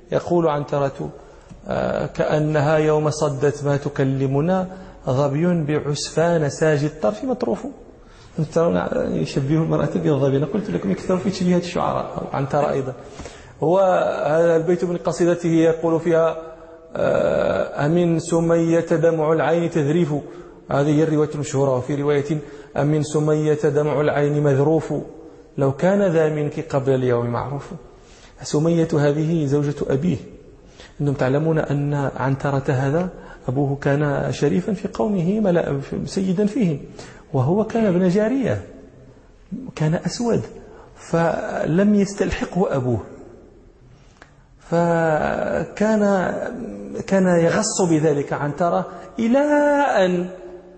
يقول عنترة كأنها يوم صدت ما تكلمنا ظبي بعسفان ساجي الطرف مطروف. يشبه المرأة بالظبي. أنا قلت لكم يكثر في تشبيهات الشعراء. عنترة أيضا هو هذا البيت من قصيدته يقول فيها أمن سمية دمع العين تذريف. هذه هي الرواية المشهورة. وفي رواية أمن سمية دمع العين مذروف لو كان ذا منك قبل اليوم معروف. سمية هذه زوجة أبيه. أنتم تعلمون أن عنترة هذا أبوه كان شريفا في قومه سيدا فيهم، وهو كان ابن جارية، كان أسود، فلم يستلحقه أبوه، كان يغص بذلك عنترة إلى أن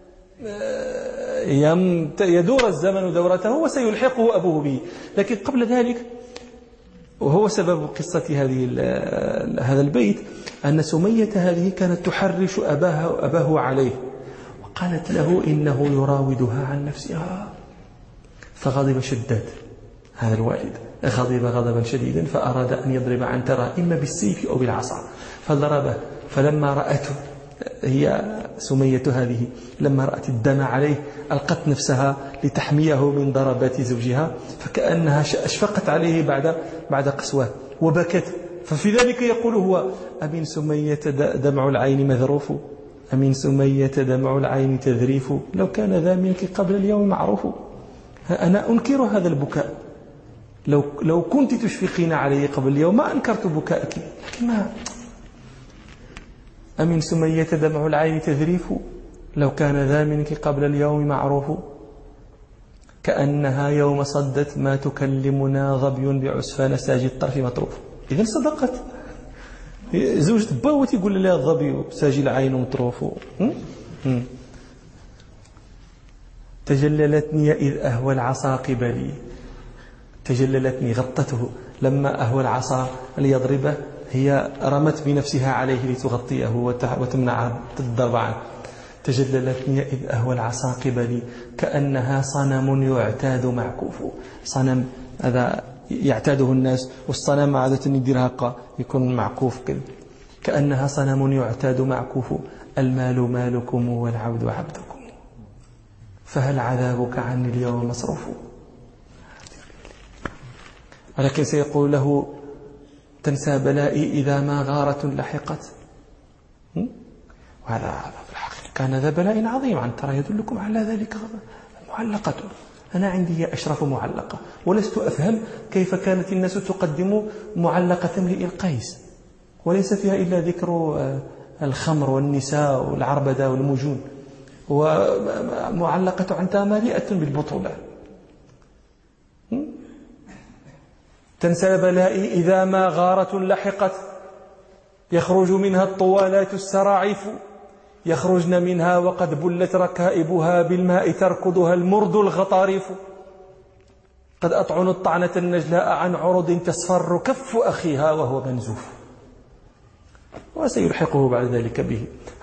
يدور الزمن دورته وسيلحقه أبوه به. لكن قبل ذلك، وهو سبب قصة هذا البيت، أن سمية هذه كانت تحرش أباه عليه، وقالت له إنه يراودها عن نفسها، فغضب شداد هذا الوالد، غضب غضبا شديدا، فأراد أن يضرب عنترة إما بالسيف أو بالعصا، فضربه. فلما رأته هي سمية هذه، لما رأت الدم عليه ألقت نفسها لتحميه من ضربات زوجها، فكأنها أشفقت عليه بعد قسوة وبكت. ففي ذلك يقول هو أمن سمية دمع العين مذروف، أمن سمية دمع العين تذريف، لو كان ذا منك قبل اليوم معروف. أنا أنكر هذا البكاء، لو كنت تشفقين علي قبل اليوم ما أنكرت بكائك، لكن ما. أمن سمية دمع العين تذريف لو كان ذا منك قبل اليوم معروف، كأنها يوم صدت ما تكلمنا ظبي بعسفان ساجي الطرف مطروف. إذن صدقت زوجة باوة تقول لها الظبي ساجي العين مطروف. تجللتني إذ أهوى العصا قبلي، تجللتني غطته لما أهوى العصا ليضربه، هي رمت بنفسها عليه لتغطيه وتمنع الضرب عنه. تجللتني إذ أهوى العصا قبلي كأنها صنم يعتاد معكوف. صنم هذا يعتاده الناس، والصنم عادة يدير هكا يكون معكوف كده. كأنها صنم يعتاد معكوف، المال مالكم والعبد عبدكم، فهل عذابك عني اليوم مصروف. ولكن سيقول له تنسى بلائي إذا ما غارة لحقت. وهذا في الحقيقة كان ذا بلاء عظيم. عنترة يدلكم على ذلك معلقة. أنا عندي أشرف معلقة، ولست أفهم كيف كانت الناس تقدم معلقة امرئ القيس وليس فيها إلا ذكر الخمر والنساء والعربدة والمجون، ومعلقة عنترة مليئة بالبطولة. تنسى بلائي إذا ما غارة لحقت، يخرج منها الطوالات السراعيف، يخرجن منها وقد بلت ركائبها بالماء تركضها المرد الغطاريف. قد أطعن الطعنة النجلاء عن عرض تصفر كف أخيها وهو منزوف. وسيلحقه بعد ذلك به.